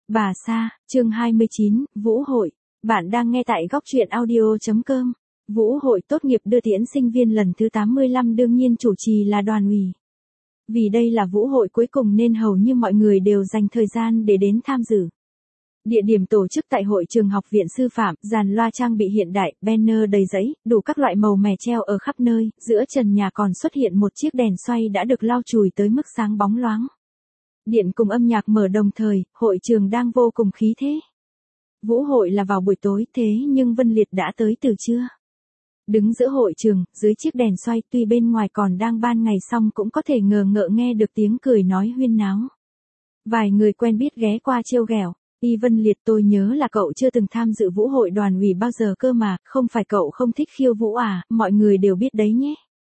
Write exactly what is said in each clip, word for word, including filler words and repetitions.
Bà Sa, chương hai mươi chín, Vũ hội. Bạn đang nghe tại góc truyện audio chấm com. Vũ hội tốt nghiệp đưa tiễn sinh viên lần thứ tám mươi lăm đương nhiên chủ trì là đoàn ủy. Vì đây là vũ hội cuối cùng nên hầu như mọi người đều dành thời gian để đến tham dự. Địa điểm tổ chức tại hội trường học viện sư phạm, dàn loa trang bị hiện đại, banner đầy giấy, đủ các loại màu mè treo ở khắp nơi, giữa trần nhà còn xuất hiện một chiếc đèn xoay đã được lau chùi tới mức sáng bóng loáng. Điện cùng âm nhạc mở đồng thời, hội trường đang vô cùng khí thế. Vũ hội là vào buổi tối thế nhưng Vân Liệt đã tới từ trưa. Đứng giữa hội trường, dưới chiếc đèn xoay tuy bên ngoài còn đang ban ngày xong cũng có thể ngờ ngợ nghe được tiếng cười nói huyên náo. Vài người quen biết ghé qua trêu ghẹo. Y Vân Liệt, tôi nhớ là cậu chưa từng tham dự vũ hội đoàn ủy bao giờ cơ mà, không phải cậu không thích khiêu vũ à, mọi người đều biết đấy nhé.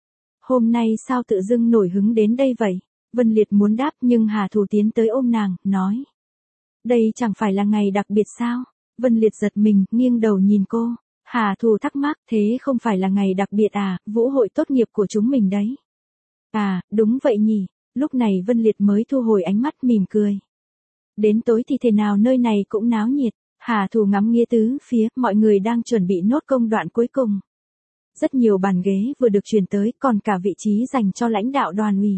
Hôm nay sao tự dưng nổi hứng đến đây vậy? Vân Liệt muốn đáp nhưng Hà Thù tiến tới ôm nàng, nói. Đây chẳng phải là ngày đặc biệt sao? Vân Liệt giật mình, nghiêng đầu nhìn cô. Hà Thù thắc mắc, thế không phải là ngày đặc biệt à, vũ hội tốt nghiệp của chúng mình đấy. À, đúng vậy nhỉ. Lúc này Vân Liệt mới thu hồi ánh mắt mỉm cười. Đến tối thì thế nào nơi này cũng náo nhiệt. Hà Thù ngắm nghía tứ phía, mọi người đang chuẩn bị nốt công đoạn cuối cùng. Rất nhiều bàn ghế vừa được chuyển tới, còn cả vị trí dành cho lãnh đạo đoàn ủy.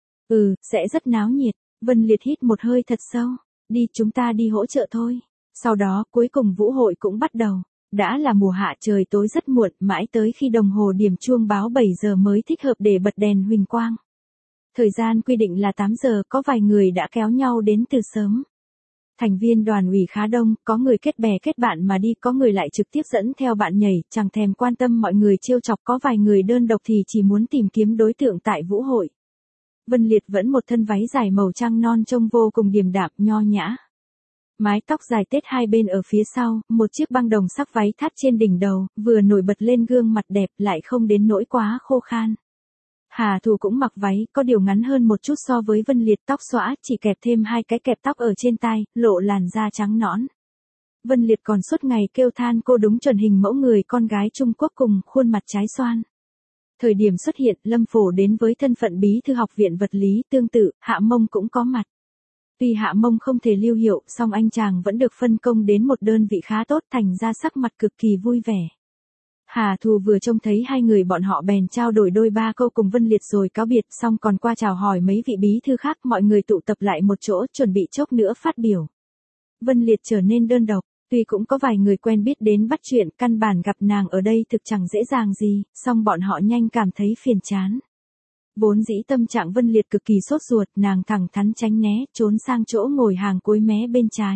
Ừ, sẽ rất náo nhiệt. Vân Liệt hít một hơi thật sâu. Đi, chúng ta đi hỗ trợ thôi. Sau đó, cuối cùng vũ hội cũng bắt đầu. Đã là mùa hạ, trời tối rất muộn, mãi tới khi đồng hồ điểm chuông báo bảy giờ mới thích hợp để bật đèn huỳnh quang. Thời gian quy định là tám giờ, có vài người đã kéo nhau đến từ sớm. Thành viên đoàn ủy khá đông, có người kết bè kết bạn mà đi, có người lại trực tiếp dẫn theo bạn nhảy, chẳng thèm quan tâm mọi người trêu chọc, có vài người đơn độc thì chỉ muốn tìm kiếm đối tượng tại vũ hội. Vân Liệt vẫn một thân váy dài màu trắng non trông vô cùng điềm đạm, nho nhã. Mái tóc dài tết hai bên ở phía sau, một chiếc băng đồng sắc váy thắt trên đỉnh đầu, vừa nổi bật lên gương mặt đẹp lại không đến nỗi quá khô khan. Hà Thù cũng mặc váy, có điều ngắn hơn một chút so với Vân Liệt, tóc xõa, chỉ kẹp thêm hai cái kẹp tóc ở trên tai, lộ làn da trắng nõn. Vân Liệt còn suốt ngày kêu than cô đúng chuẩn hình mẫu người con gái Trung Quốc cùng khuôn mặt trái xoan. Thời điểm xuất hiện, Lâm Phổ đến với thân phận bí thư học viện vật lý, tương tự, Hạ Mông cũng có mặt. Tuy Hạ Mông không thể lưu hiệu, song anh chàng vẫn được phân công đến một đơn vị khá tốt, thành ra sắc mặt cực kỳ vui vẻ. Hà Thù vừa trông thấy hai người bọn họ bèn trao đổi đôi ba câu cùng Vân Liệt rồi cáo biệt, xong còn qua chào hỏi mấy vị bí thư khác, mọi người tụ tập lại một chỗ, chuẩn bị chốc nữa phát biểu. Vân Liệt trở nên đơn độc, tuy cũng có vài người quen biết đến bắt chuyện, căn bản gặp nàng ở đây thực chẳng dễ dàng gì, song bọn họ nhanh cảm thấy phiền chán. Vốn dĩ tâm trạng Vân Liệt cực kỳ sốt ruột, nàng thẳng thắn tránh né, trốn sang chỗ ngồi hàng cuối mé bên trái.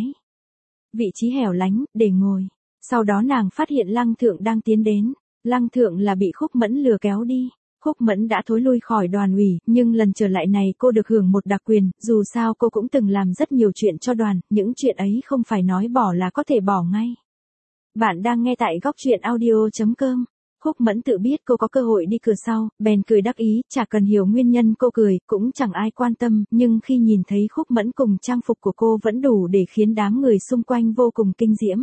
Vị trí hẻo lánh, để ngồi. Sau đó nàng phát hiện Lăng Thượng đang tiến đến. Lăng Thượng là bị Khúc Mẫn lừa kéo đi. Khúc Mẫn đã thối lui khỏi đoàn ủy, nhưng lần trở lại này cô được hưởng một đặc quyền, dù sao cô cũng từng làm rất nhiều chuyện cho đoàn, những chuyện ấy không phải nói bỏ là có thể bỏ ngay. Bạn đang nghe tại góc truyện audio chấm com. Khúc Mẫn tự biết cô có cơ hội đi cửa sau, bèn cười đắc ý, chả cần hiểu nguyên nhân cô cười, cũng chẳng ai quan tâm, nhưng khi nhìn thấy Khúc Mẫn cùng trang phục của cô vẫn đủ để khiến đám người xung quanh vô cùng kinh diễm.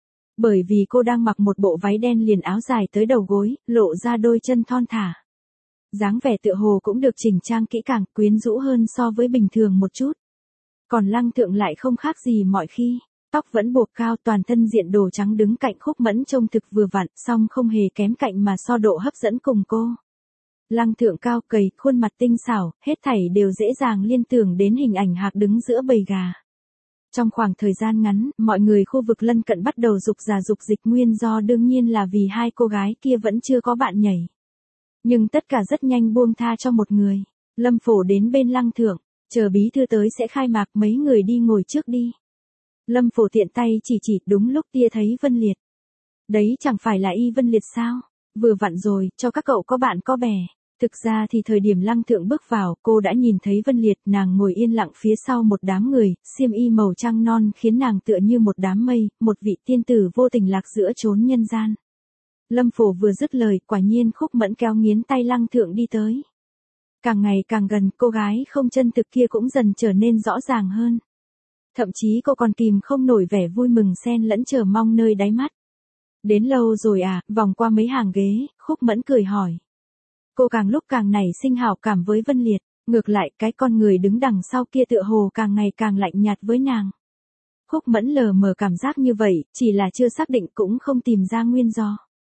Bởi vì cô đang mặc một bộ váy đen liền áo dài tới đầu gối, lộ ra đôi chân thon thả. Dáng vẻ tựa hồ cũng được chỉnh trang kỹ càng, quyến rũ hơn so với bình thường một chút. Còn Lăng Thượng lại không khác gì mọi khi. Tóc vẫn buộc cao, toàn thân diện đồ trắng đứng cạnh Khúc Mẫn trông thực vừa vặn, song không hề kém cạnh mà so độ hấp dẫn cùng cô. Lăng Thượng cao gầy, khuôn mặt tinh xảo, hết thảy đều dễ dàng liên tưởng đến hình ảnh Hạc đứng giữa bầy gà. Trong khoảng thời gian ngắn, mọi người khu vực lân cận bắt đầu dục giả dục dịch, nguyên do đương nhiên là vì hai cô gái kia vẫn chưa có bạn nhảy. Nhưng tất cả rất nhanh buông tha cho một người. Lâm Phổ đến bên Lăng Thượng, chờ bí thư tới sẽ khai mạc, mấy người đi ngồi trước đi. Lâm Phổ tiện tay chỉ chỉ, đúng lúc tia thấy Vân Liệt. Đấy chẳng phải là Y Vân Liệt sao? Vừa vặn rồi, cho các cậu có bạn có bè. Thực ra thì thời điểm Lăng Thượng bước vào, cô đã nhìn thấy Vân Liệt, nàng ngồi yên lặng phía sau một đám người, xiêm y màu trắng non khiến nàng tựa như một đám mây, một vị tiên tử vô tình lạc giữa chốn nhân gian. Lâm Phổ vừa dứt lời, quả nhiên Khúc Mẫn kéo nghiến tay Lăng Thượng đi tới. Càng ngày càng gần, cô gái không chân thực kia cũng dần trở nên rõ ràng hơn. Thậm chí cô còn kìm không nổi vẻ vui mừng xen lẫn chờ mong nơi đáy mắt. Đến lâu rồi à, vòng qua mấy hàng ghế, Khúc Mẫn cười hỏi. Cô càng lúc càng nảy sinh hảo cảm với Vân Liệt, ngược lại cái con người đứng đằng sau kia tựa hồ càng ngày càng lạnh nhạt với nàng. Khúc Mẫn lờ mờ cảm giác như vậy, chỉ là chưa xác định cũng không tìm ra nguyên do.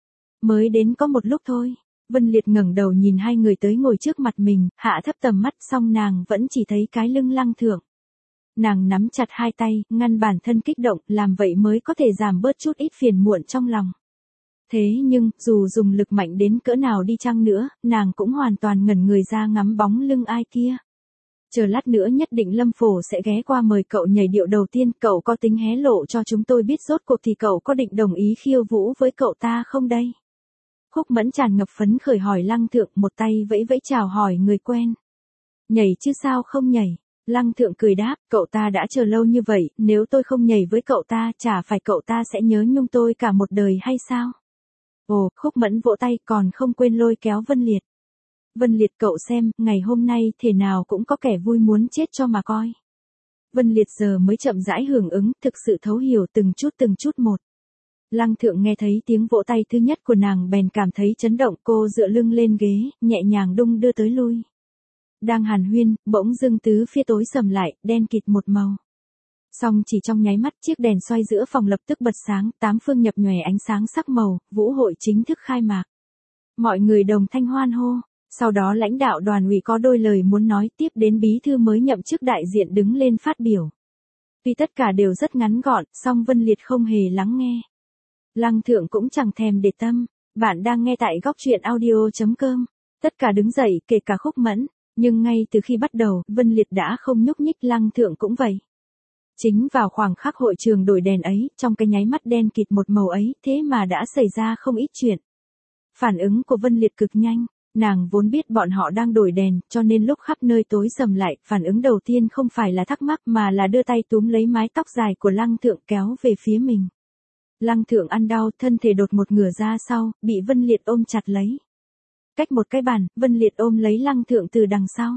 Mới đến có một lúc thôi. Vân Liệt ngẩng đầu nhìn hai người tới ngồi trước mặt mình, hạ thấp tầm mắt xong nàng vẫn chỉ thấy cái lưng Lăng Thượng. Nàng nắm chặt hai tay, ngăn bản thân kích động, làm vậy mới có thể giảm bớt chút ít phiền muộn trong lòng. Thế nhưng, dù dùng lực mạnh đến cỡ nào đi chăng nữa, nàng cũng hoàn toàn ngẩn người ra ngắm bóng lưng ai kia. Chờ lát nữa nhất định Lâm Phổ sẽ ghé qua mời cậu nhảy điệu đầu tiên, cậu có tính hé lộ cho chúng tôi biết rốt cuộc thì cậu có định đồng ý khiêu vũ với cậu ta không đây? Khúc Mẫn tràn ngập phấn khởi hỏi Lăng Thượng, một tay vẫy vẫy chào hỏi người quen. Nhảy chứ sao không nhảy? Lăng Thượng cười đáp, cậu ta đã chờ lâu như vậy, nếu tôi không nhảy với cậu ta, chả phải cậu ta sẽ nhớ nhung tôi cả một đời hay sao? Ồ, Khúc Mẫn vỗ tay còn không quên lôi kéo Vân Liệt. Vân Liệt cậu xem, ngày hôm nay thế nào cũng có kẻ vui muốn chết cho mà coi. Vân Liệt giờ mới chậm rãi hưởng ứng, thực sự thấu hiểu từng chút từng chút một. Lăng Thượng nghe thấy tiếng vỗ tay thứ nhất của nàng bèn cảm thấy chấn động, cô dựa lưng lên ghế, nhẹ nhàng đung đưa tới lui. Đang hàn huyên, bỗng dưng tứ phía tối sầm lại, đen kịt một màu. Xong chỉ trong nháy mắt chiếc đèn xoay giữa phòng lập tức bật sáng, tám phương nhập nhòe ánh sáng sắc màu, vũ hội chính thức khai mạc. Mọi người đồng thanh hoan hô, sau đó lãnh đạo đoàn ủy có đôi lời muốn nói, tiếp đến bí thư mới nhậm chức đại diện đứng lên phát biểu. Tuy tất cả đều rất ngắn gọn, song Vân Liệt không hề lắng nghe. Lăng Thượng cũng chẳng thèm để tâm, bạn đang nghe tại góc truyện audio chấm com. Tất cả đứng dậy, kể cả Khúc Mẫn, nhưng ngay từ khi bắt đầu, Vân Liệt đã không nhúc nhích, Lăng Thượng cũng vậy. Chính vào khoảng khắc hội trường đổi đèn ấy, trong cái nháy mắt đen kịt một màu ấy, thế mà đã xảy ra không ít chuyện. Phản ứng của Vân Liệt cực nhanh, nàng vốn biết bọn họ đang đổi đèn, cho nên lúc khắp nơi tối sầm lại, phản ứng đầu tiên không phải là thắc mắc mà là đưa tay túm lấy mái tóc dài của Lăng Thượng kéo về phía mình. Lăng Thượng ăn đau, thân thể đột một ngửa ra sau, bị Vân Liệt ôm chặt lấy. Cách một cái bàn, Vân Liệt ôm lấy Lăng Thượng từ đằng sau.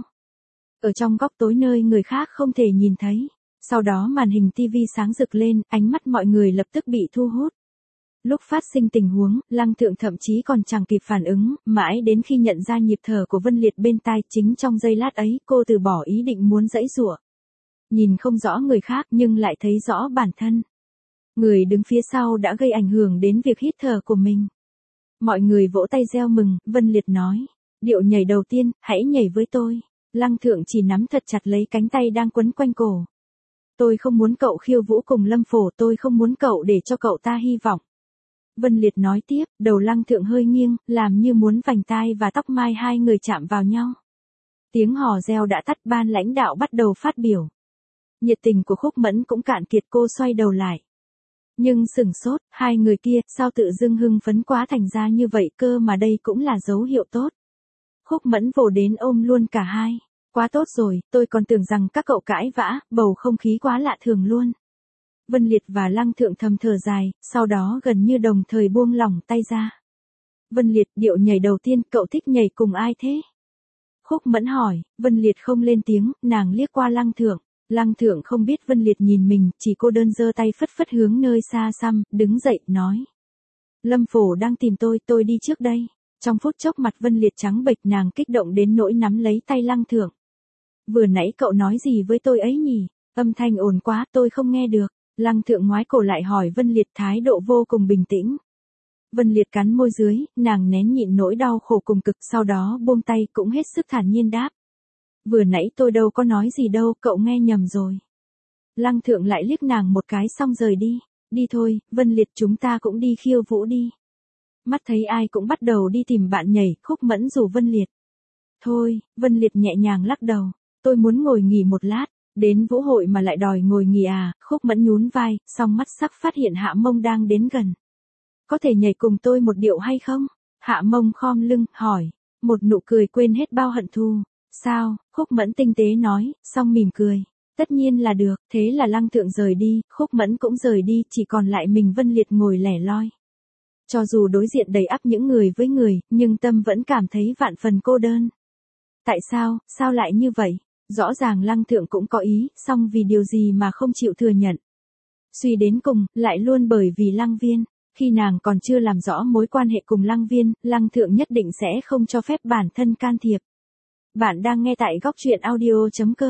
Ở trong góc tối nơi người khác không thể nhìn thấy. Sau đó màn hình tivi sáng rực lên, ánh mắt mọi người lập tức bị thu hút. Lúc phát sinh tình huống, Lăng Thượng thậm chí còn chẳng kịp phản ứng, mãi đến khi nhận ra nhịp thở của Vân Liệt bên tai, chính trong giây lát ấy, cô từ bỏ ý định muốn giãy giụa. Nhìn không rõ người khác nhưng lại thấy rõ bản thân. Người đứng phía sau đã gây ảnh hưởng đến việc hít thở của mình. Mọi người vỗ tay reo mừng, Vân Liệt nói. Điệu nhảy đầu tiên, hãy nhảy với tôi. Lăng Thượng chỉ nắm thật chặt lấy cánh tay đang quấn quanh cổ. Tôi không muốn cậu khiêu vũ cùng Lâm Phổ, tôi không muốn cậu để cho cậu ta hy vọng. Vân Liệt nói tiếp, đầu Lăng Thượng hơi nghiêng, làm như muốn vành tai và tóc mai hai người chạm vào nhau. Tiếng hò reo đã tắt, ban lãnh đạo bắt đầu phát biểu. Nhiệt tình của Khúc Mẫn cũng cạn kiệt, cô xoay đầu lại. Nhưng sửng sốt, hai người kia, sao tự dưng hưng phấn quá thành ra như vậy cơ mà đây cũng là dấu hiệu tốt. Khúc Mẫn vồ đến ôm luôn cả hai. Quá tốt rồi, tôi còn tưởng rằng các cậu cãi vã, bầu không khí quá lạ thường luôn. Vân Liệt và Lăng Thượng thầm thở dài, sau đó gần như đồng thời buông lỏng tay ra. Vân Liệt, điệu nhảy đầu tiên, cậu thích nhảy cùng ai thế? Khúc Mẫn hỏi, Vân Liệt không lên tiếng, nàng liếc qua Lăng Thượng. Lăng Thượng không biết Vân Liệt nhìn mình, chỉ cô đơn giơ tay phất phất hướng nơi xa xăm, đứng dậy, nói. Lâm Phổ đang tìm tôi, tôi đi trước đây. Trong phút chốc mặt Vân Liệt trắng bệch, nàng kích động đến nỗi nắm lấy tay Lăng Thượng. Vừa nãy cậu nói gì với tôi ấy nhỉ? Âm thanh ồn quá, tôi không nghe được. Lăng Thượng ngoái cổ lại hỏi Vân Liệt, thái độ vô cùng bình tĩnh. Vân Liệt cắn môi dưới, nàng nén nhịn nỗi đau khổ cùng cực, sau đó buông tay cũng hết sức thản nhiên đáp. Vừa nãy tôi đâu có nói gì đâu, cậu nghe nhầm rồi. Lăng Thượng lại liếc nàng một cái xong rời đi. Đi thôi, Vân Liệt, chúng ta cũng đi khiêu vũ đi. Mắt thấy ai cũng bắt đầu đi tìm bạn nhảy, Khúc Mẫn rủ Vân Liệt. Thôi, Vân Liệt nhẹ nhàng lắc đầu. Tôi muốn ngồi nghỉ một lát. Đến vũ hội mà lại đòi ngồi nghỉ à? Khúc Mẫn nhún vai, song mắt sắc phát hiện Hạ Mông đang đến gần. Có thể nhảy cùng tôi một điệu hay không? Hạ Mông khom lưng, hỏi. Một nụ cười quên hết bao hận thù. Sao? Khúc Mẫn tinh tế nói, song mỉm cười. Tất nhiên là được, thế là Lăng Thượng rời đi, Khúc Mẫn cũng rời đi, chỉ còn lại mình Vân Liệt ngồi lẻ loi. Cho dù đối diện đầy ắp những người với người, nhưng tâm vẫn cảm thấy vạn phần cô đơn. Tại sao, sao lại như vậy? Rõ ràng Lăng Thượng cũng có ý, song vì điều gì mà không chịu thừa nhận. Suy đến cùng, lại luôn bởi vì Lăng Viên. Khi nàng còn chưa làm rõ mối quan hệ cùng Lăng Viên, Lăng Thượng nhất định sẽ không cho phép bản thân can thiệp. Bạn đang nghe tại góc truyện audio chấm com.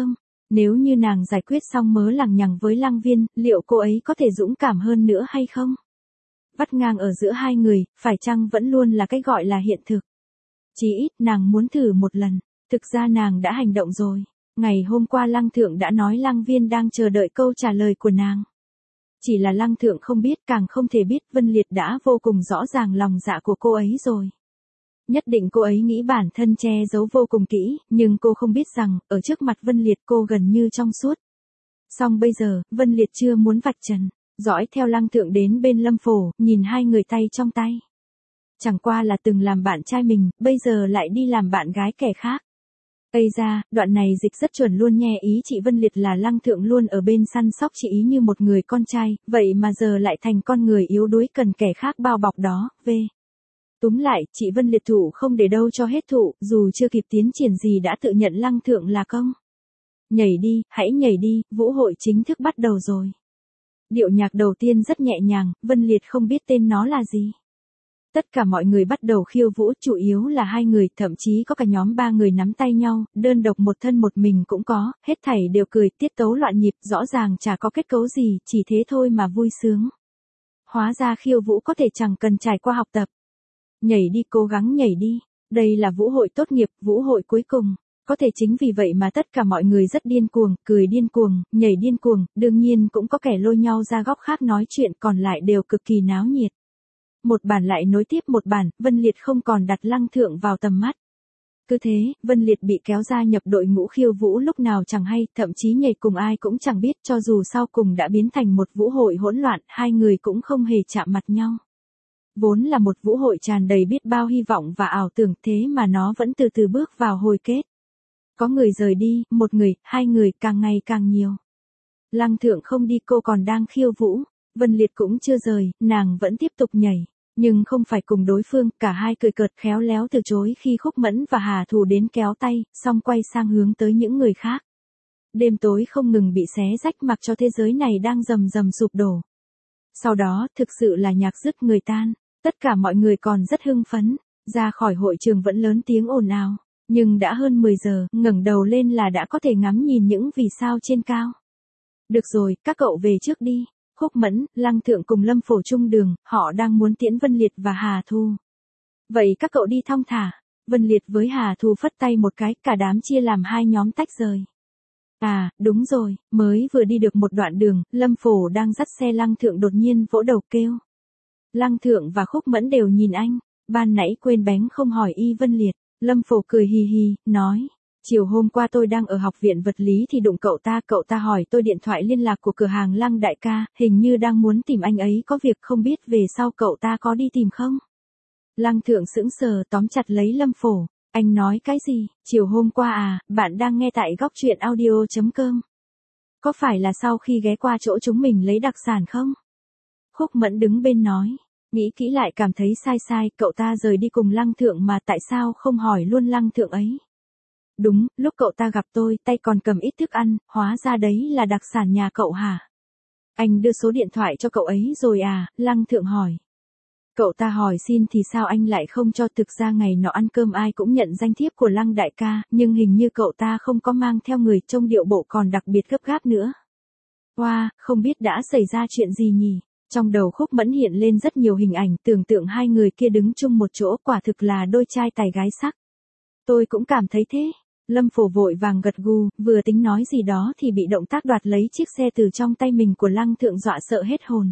Nếu như nàng giải quyết xong mớ lằng nhằng với Lăng Viên, liệu cô ấy có thể dũng cảm hơn nữa hay không? Vắt ngang ở giữa hai người, phải chăng vẫn luôn là cái gọi là hiện thực? Chí ít nàng muốn thử một lần, thực ra nàng đã hành động rồi. Ngày hôm qua Lăng Thượng đã nói Lăng Viên đang chờ đợi câu trả lời của nàng. Chỉ là Lăng Thượng không biết, càng không thể biết Vân Liệt đã vô cùng rõ ràng lòng dạ của cô ấy rồi. Nhất định cô ấy nghĩ bản thân che giấu vô cùng kỹ, nhưng cô không biết rằng, ở trước mặt Vân Liệt cô gần như trong suốt. Song bây giờ, Vân Liệt chưa muốn vạch trần, dõi theo Lăng Thượng đến bên Lâm Phổ, nhìn hai người tay trong tay. Chẳng qua là từng làm bạn trai mình, bây giờ lại đi làm bạn gái kẻ khác. Ây ra, đoạn này dịch rất chuẩn luôn nghe, ý chị Vân Liệt là Lăng Thượng luôn ở bên săn sóc chị ý như một người con trai, vậy mà giờ lại thành con người yếu đuối cần kẻ khác bao bọc đó, v. Túm lại, chị Vân Liệt thủ không để đâu cho hết thụ, dù chưa kịp tiến triển gì đã tự nhận Lăng Thượng là công. Nhảy đi, hãy nhảy đi, vũ hội chính thức bắt đầu rồi. Điệu nhạc đầu tiên rất nhẹ nhàng, Vân Liệt không biết tên nó là gì. Tất cả mọi người bắt đầu khiêu vũ, chủ yếu là hai người, thậm chí có cả nhóm ba người nắm tay nhau, đơn độc một thân một mình cũng có, hết thảy đều cười, tiết tấu loạn nhịp, rõ ràng chả có kết cấu gì, chỉ thế thôi mà vui sướng. Hóa ra khiêu vũ có thể chẳng cần trải qua học tập. Nhảy đi, cố gắng nhảy đi. Đây là vũ hội tốt nghiệp, vũ hội cuối cùng. Có thể chính vì vậy mà tất cả mọi người rất điên cuồng, cười điên cuồng, nhảy điên cuồng, đương nhiên cũng có kẻ lôi nhau ra góc khác nói chuyện, còn lại đều cực kỳ náo nhiệt. Một bản lại nối tiếp một bản, Vân Liệt không còn đặt Lăng Thượng vào tầm mắt. Cứ thế, Vân Liệt bị kéo ra nhập đội ngũ khiêu vũ lúc nào chẳng hay, thậm chí nhảy cùng ai cũng chẳng biết, cho dù sau cùng đã biến thành một vũ hội hỗn loạn, hai người cũng không hề chạm mặt nhau. Vốn là một vũ hội tràn đầy biết bao hy vọng và ảo tưởng, thế mà nó vẫn từ từ bước vào hồi kết. Có người rời đi, một người, hai người, càng ngày càng nhiều. Lăng Thượng không đi, cô còn đang khiêu vũ. Vân Liệt cũng chưa rời, nàng vẫn tiếp tục nhảy. Nhưng không phải cùng đối phương, cả hai cười cợt khéo léo từ chối khi Khúc Mẫn và Hà Thù đến kéo tay, xong quay sang hướng tới những người khác. Đêm tối không ngừng bị xé rách mặc cho thế giới này đang rầm rầm sụp đổ. Sau đó, thực sự là nhạc dứt người tan. Tất cả mọi người còn rất hưng phấn, ra khỏi hội trường vẫn lớn tiếng ồn ào, nhưng đã hơn mười giờ, ngẩng đầu lên là đã có thể ngắm nhìn những vì sao trên cao. Được rồi, các cậu về trước đi. Khúc Mẫn, Lăng Thượng cùng Lâm Phổ chung đường, họ đang muốn tiễn Vân Liệt và Hà Thu. Vậy các cậu đi thong thả. Vân Liệt với Hà Thu phất tay một cái, cả đám chia làm hai nhóm tách rời. À, đúng rồi, mới vừa đi được một đoạn đường, Lâm Phổ đang dắt xe Lăng Thượng đột nhiên vỗ đầu kêu. Lăng Thượng và Khúc Mẫn đều nhìn anh, ban nãy quên bén không hỏi y Vân Liệt. Lâm Phổ cười hì hì, nói, chiều hôm qua tôi đang ở học viện vật lý thì đụng cậu ta, cậu ta hỏi tôi điện thoại liên lạc của cửa hàng Lăng đại ca, hình như đang muốn tìm anh ấy có việc, không biết về sau cậu ta có đi tìm không? Lăng Thượng sững sờ tóm chặt lấy Lâm Phổ, anh nói cái gì, chiều hôm qua à, bạn đang nghe tại góc truyện audio chấm com. Có phải là sau khi ghé qua chỗ chúng mình lấy đặc sản không? Khúc Mẫn đứng bên nói, nghĩ kỹ lại cảm thấy sai sai, cậu ta rời đi cùng Lăng Thượng mà tại sao không hỏi luôn Lăng Thượng ấy? Đúng, lúc cậu ta gặp tôi, tay còn cầm ít thức ăn, hóa ra đấy là đặc sản nhà cậu hả? Anh đưa số điện thoại cho cậu ấy rồi à? Lăng Thượng hỏi. Cậu ta hỏi xin thì sao anh lại không cho, thực ra ngày nọ ăn cơm ai cũng nhận danh thiếp của Lăng đại ca, nhưng hình như cậu ta không có mang theo người, trông điệu bộ còn đặc biệt gấp gáp nữa. Wow, không biết đã xảy ra chuyện gì nhỉ? Trong đầu Khúc Mẫn hiện lên rất nhiều hình ảnh, tưởng tượng hai người kia đứng chung một chỗ, quả thực là đôi trai tài gái sắc. Tôi cũng cảm thấy thế. Lâm Phổ vội vàng gật gù, vừa tính nói gì đó thì bị động tác đoạt lấy chiếc xe từ trong tay mình của Lăng Thượng dọa sợ hết hồn.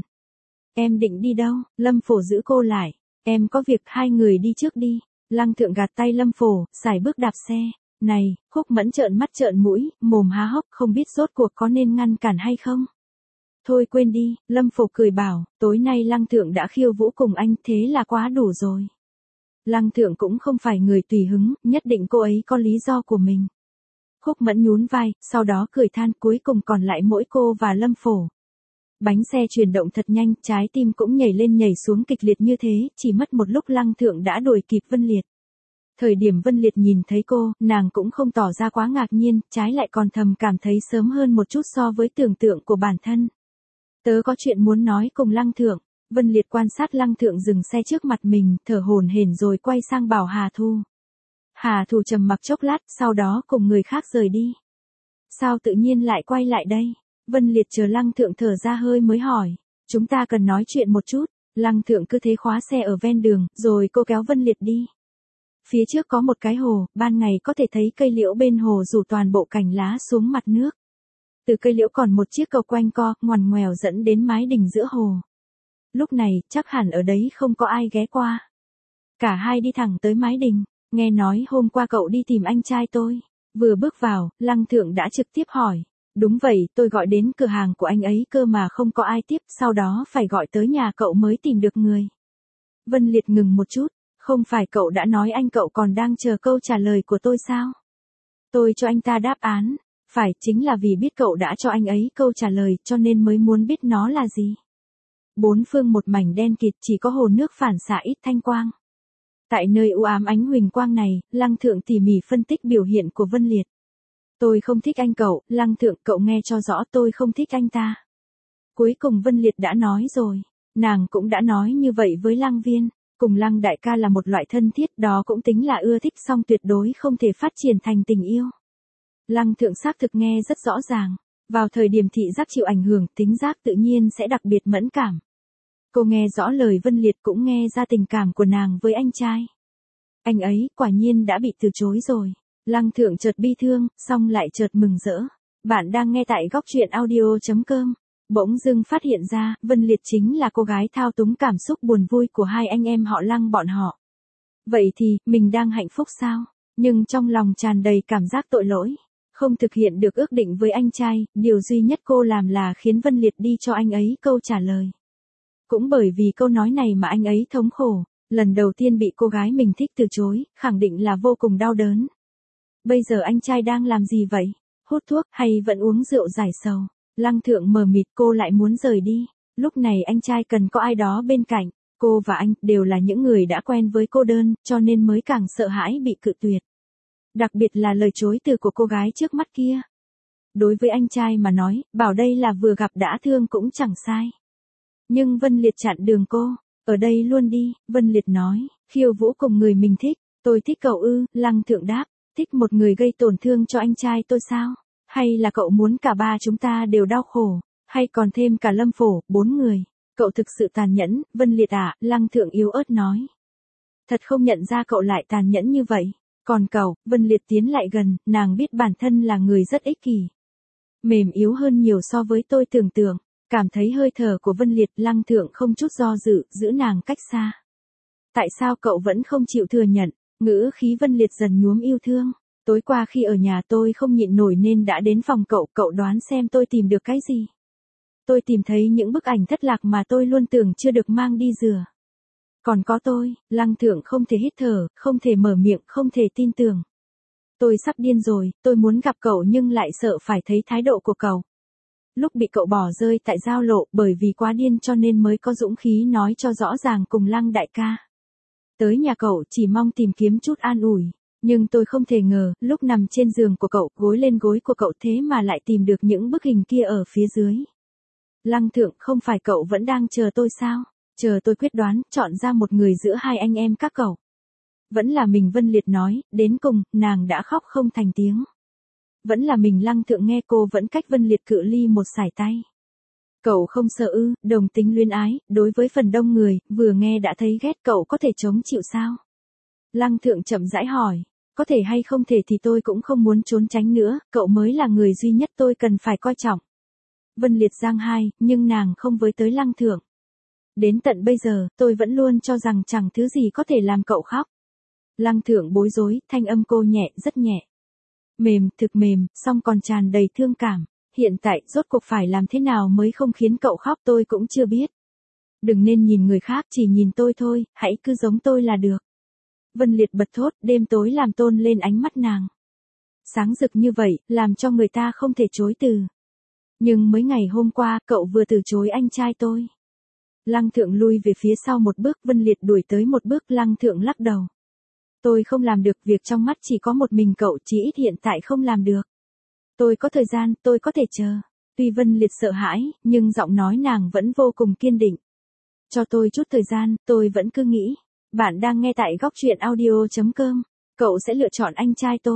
Em định đi đâu? Lâm Phổ giữ cô lại. Em có việc, hai người đi trước đi. Lăng Thượng gạt tay Lâm Phổ, sải bước đạp xe. Này, Khúc Mẫn trợn mắt trợn mũi, mồm há hốc, không biết rốt cuộc có nên ngăn cản hay không. Thôi quên đi, Lâm Phổ cười bảo, tối nay Lăng Thượng đã khiêu vũ cùng anh, thế là quá đủ rồi. Lăng Thượng cũng không phải người tùy hứng, nhất định cô ấy có lý do của mình. Khúc Mẫn nhún vai, sau đó cười than, cuối cùng còn lại mỗi cô và Lâm Phổ. Bánh xe chuyển động thật nhanh, trái tim cũng nhảy lên nhảy xuống kịch liệt như thế, chỉ mất một lúc Lăng Thượng đã đuổi kịp Vân Liệt. Thời điểm Vân Liệt nhìn thấy cô, nàng cũng không tỏ ra quá ngạc nhiên, trái lại còn thầm cảm thấy sớm hơn một chút so với tưởng tượng của bản thân. Tớ có chuyện muốn nói cùng Lăng Thượng. Vân Liệt quan sát Lăng Thượng dừng xe trước mặt mình, thở hổn hển rồi quay sang bảo Hà Thu. Hà Thu trầm mặc chốc lát, sau đó cùng người khác rời đi. Sao tự nhiên lại quay lại đây? Vân Liệt chờ Lăng Thượng thở ra hơi mới hỏi. Chúng ta cần nói chuyện một chút. Lăng Thượng cứ thế khóa xe ở ven đường, rồi cô kéo Vân Liệt đi. Phía trước có một cái hồ, ban ngày có thể thấy cây liễu bên hồ rủ toàn bộ cành lá xuống mặt nước. Từ cây liễu còn một chiếc cầu quanh co, ngoằn ngoèo dẫn đến mái đình giữa hồ. Lúc này, chắc hẳn ở đấy không có ai ghé qua. Cả hai đi thẳng tới mái đình, nghe nói hôm qua cậu đi tìm anh trai tôi. Vừa bước vào, Lăng Thượng đã trực tiếp hỏi. Đúng vậy, tôi gọi đến cửa hàng của anh ấy cơ mà không có ai tiếp, sau đó phải gọi tới nhà cậu mới tìm được người. Vân Liệt ngừng một chút, không phải cậu đã nói anh cậu còn đang chờ câu trả lời của tôi sao? Tôi cho anh ta đáp án, phải chính là vì biết cậu đã cho anh ấy câu trả lời cho nên mới muốn biết nó là gì. Bốn phương một mảnh đen kịt, chỉ có hồ nước phản xạ ít thanh quang. Tại nơi u ám ánh huỳnh quang này, Lăng Thượng tỉ mỉ phân tích biểu hiện của Vân Liệt. Tôi không thích anh cậu, Lăng Thượng, cậu nghe cho rõ, tôi không thích anh ta. Cuối cùng Vân Liệt đã nói rồi, nàng cũng đã nói như vậy với Lăng Viên, cùng Lăng đại ca là một loại thân thiết, đó cũng tính là ưa thích, song tuyệt đối không thể phát triển thành tình yêu. Lăng Thượng xác thực nghe rất rõ ràng, vào thời điểm thị giác chịu ảnh hưởng, tính giác tự nhiên sẽ đặc biệt mẫn cảm. Cô nghe rõ lời Vân Liệt, cũng nghe ra tình cảm của nàng với anh trai. Anh ấy quả nhiên đã bị từ chối rồi. Lăng Thượng chợt bi thương, xong lại chợt mừng rỡ. Bạn đang nghe tại góc truyện audio chấm com. Bỗng dưng phát hiện ra, Vân Liệt chính là cô gái thao túng cảm xúc buồn vui của hai anh em họ Lăng bọn họ. Vậy thì, mình đang hạnh phúc sao? Nhưng trong lòng tràn đầy cảm giác tội lỗi. Không thực hiện được ước định với anh trai, điều duy nhất cô làm là khiến Vân Liệt đi cho anh ấy câu trả lời. Cũng bởi vì câu nói này mà anh ấy thống khổ, lần đầu tiên bị cô gái mình thích từ chối, khẳng định là vô cùng đau đớn. Bây giờ anh trai đang làm gì vậy? Hút thuốc hay vẫn uống rượu giải sầu? Lăng Thượng mờ mịt, cô lại muốn rời đi. Lúc này anh trai cần có ai đó bên cạnh. Cô và anh đều là những người đã quen với cô đơn, cho nên mới càng sợ hãi bị cự tuyệt. Đặc biệt là lời chối từ của cô gái trước mắt kia. Đối với anh trai mà nói, bảo đây là vừa gặp đã thương cũng chẳng sai. Nhưng Vân Liệt chặn đường cô. Ở đây luôn đi, Vân Liệt nói, khiêu vũ cùng người mình thích. Tôi thích cậu ư? Lăng Thượng đáp. Thích một người gây tổn thương cho anh trai tôi sao? Hay là cậu muốn cả ba chúng ta đều đau khổ? Hay còn thêm cả Lâm Phổ, bốn người? Cậu thực sự tàn nhẫn, Vân Liệt à, Lăng Thượng yếu ớt nói. Thật không nhận ra cậu lại tàn nhẫn như vậy. Còn cậu, Vân Liệt tiến lại gần, nàng biết bản thân là người rất ích kỷ. Mềm yếu hơn nhiều so với tôi tưởng tượng. Cảm thấy hơi thở của Vân Liệt, Lăng Thượng không chút do dự, giữ nàng cách xa. Tại sao cậu vẫn không chịu thừa nhận? Ngữ khí Vân Liệt dần nhuốm yêu thương. Tối qua khi ở nhà tôi không nhịn nổi nên đã đến phòng cậu, cậu đoán xem tôi tìm được cái gì? Tôi tìm thấy những bức ảnh thất lạc mà tôi luôn tưởng chưa được mang đi rửa. Còn có tôi, Lăng Thượng không thể hít thở, không thể mở miệng, không thể tin tưởng. Tôi sắp điên rồi, tôi muốn gặp cậu nhưng lại sợ phải thấy thái độ của cậu. Lúc bị cậu bỏ rơi tại giao lộ, bởi vì quá điên cho nên mới có dũng khí nói cho rõ ràng cùng Lăng đại ca. Tới nhà cậu chỉ mong tìm kiếm chút an ủi, nhưng tôi không thể ngờ, lúc nằm trên giường của cậu, gối lên gối của cậu thế mà lại tìm được những bức hình kia ở phía dưới. Lăng Thượng, không phải cậu vẫn đang chờ tôi sao? Chờ tôi quyết đoán, chọn ra một người giữa hai anh em các cậu. Vẫn là mình, Vân Liệt nói, đến cùng, nàng đã khóc không thành tiếng. Vẫn là mình. Lăng Thượng nghe cô vẫn cách Vân Liệt cự ly một sải tay. Cậu không sợ ư? Đồng tính luyến ái, đối với phần đông người, vừa nghe đã thấy ghét, cậu có thể chống chịu sao? Lăng Thượng chậm rãi hỏi, có thể hay không thể thì tôi cũng không muốn trốn tránh nữa, cậu mới là người duy nhất tôi cần phải coi trọng. Vân Liệt giang hai, nhưng nàng không với tới Lăng Thượng. Đến tận bây giờ, tôi vẫn luôn cho rằng chẳng thứ gì có thể làm cậu khóc. Lăng Thượng bối rối, thanh âm cô nhẹ, rất nhẹ. Mềm, thực mềm, song còn tràn đầy thương cảm. Hiện tại, rốt cuộc phải làm thế nào mới không khiến cậu khóc tôi cũng chưa biết. Đừng nên nhìn người khác, chỉ nhìn tôi thôi, hãy cứ giống tôi là được. Vân Liệt bật thốt, đêm tối làm tôn lên ánh mắt nàng. Sáng rực như vậy, làm cho người ta không thể chối từ. Nhưng mấy ngày hôm qua, cậu vừa từ chối anh trai tôi. Lăng Thượng lui về phía sau một bước, Vân Liệt đuổi tới một bước, Lăng Thượng lắc đầu. Tôi không làm được, việc trong mắt chỉ có một mình cậu, chỉ ít hiện tại không làm được. Tôi có thời gian, tôi có thể chờ. Tuy Vân Liệt sợ hãi, nhưng giọng nói nàng vẫn vô cùng kiên định. Cho tôi chút thời gian, tôi vẫn cứ nghĩ. Bạn đang nghe tại góc truyện audio chấm com. Cậu sẽ lựa chọn anh trai tôi.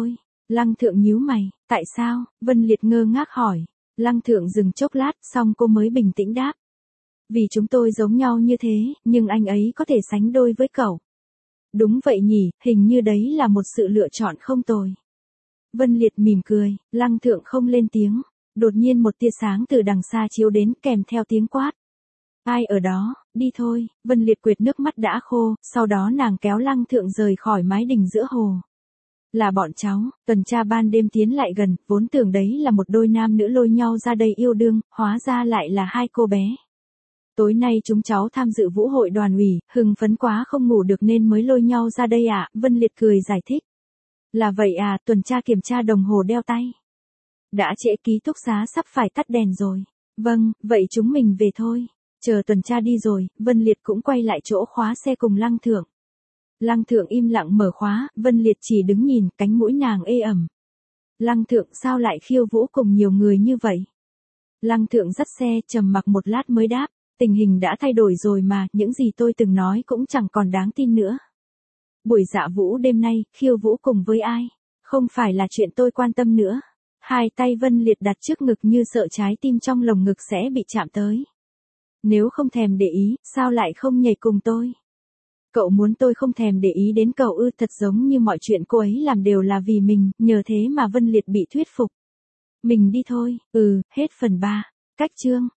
Lăng Thượng nhíu mày, tại sao? Vân Liệt ngơ ngác hỏi. Lăng Thượng dừng chốc lát, xong cô mới bình tĩnh đáp. Vì chúng tôi giống nhau như thế, nhưng anh ấy có thể sánh đôi với cậu. Đúng vậy nhỉ, hình như đấy là một sự lựa chọn không tồi. Vân Liệt mỉm cười, Lăng Thượng không lên tiếng. Đột nhiên một tia sáng từ đằng xa chiếu đến kèm theo tiếng quát. Ai ở đó, đi thôi. Vân Liệt quệt nước mắt đã khô, sau đó nàng kéo Lăng Thượng rời khỏi mái đình giữa hồ. Là bọn cháu, tuần tra ban đêm tiến lại gần, vốn tưởng đấy là một đôi nam nữ lôi nhau ra đây yêu đương, hóa ra lại là hai cô bé. Tối nay chúng cháu tham dự vũ hội đoàn ủy, hưng phấn quá không ngủ được nên mới lôi nhau ra đây ạ, Vân Liệt cười giải thích. Là vậy à, tuần tra kiểm tra đồng hồ đeo tay. Đã trễ, ký túc xá sắp phải tắt đèn rồi. Vâng, vậy chúng mình về thôi. Chờ tuần tra đi rồi, Vân Liệt cũng quay lại chỗ khóa xe cùng Lăng Thượng. Lăng Thượng im lặng mở khóa, Vân Liệt chỉ đứng nhìn, cánh mũi nàng ê ẩm. Lăng Thượng sao lại khiêu vũ cùng nhiều người như vậy? Lăng Thượng dắt xe, trầm mặc một lát mới đáp, tình hình đã thay đổi rồi mà, những gì tôi từng nói cũng chẳng còn đáng tin nữa. Buổi dạ vũ đêm nay, khiêu vũ cùng với ai? Không phải là chuyện tôi quan tâm nữa. Hai tay Vân Liệt đặt trước ngực như sợ trái tim trong lồng ngực sẽ bị chạm tới. Nếu không thèm để ý, sao lại không nhảy cùng tôi? Cậu muốn tôi không thèm để ý đến cậu ư? Thật giống như mọi chuyện cô ấy làm đều là vì mình, nhờ thế mà Vân Liệt bị thuyết phục. Mình đi thôi, ừ, hết phần ba. Cách chương.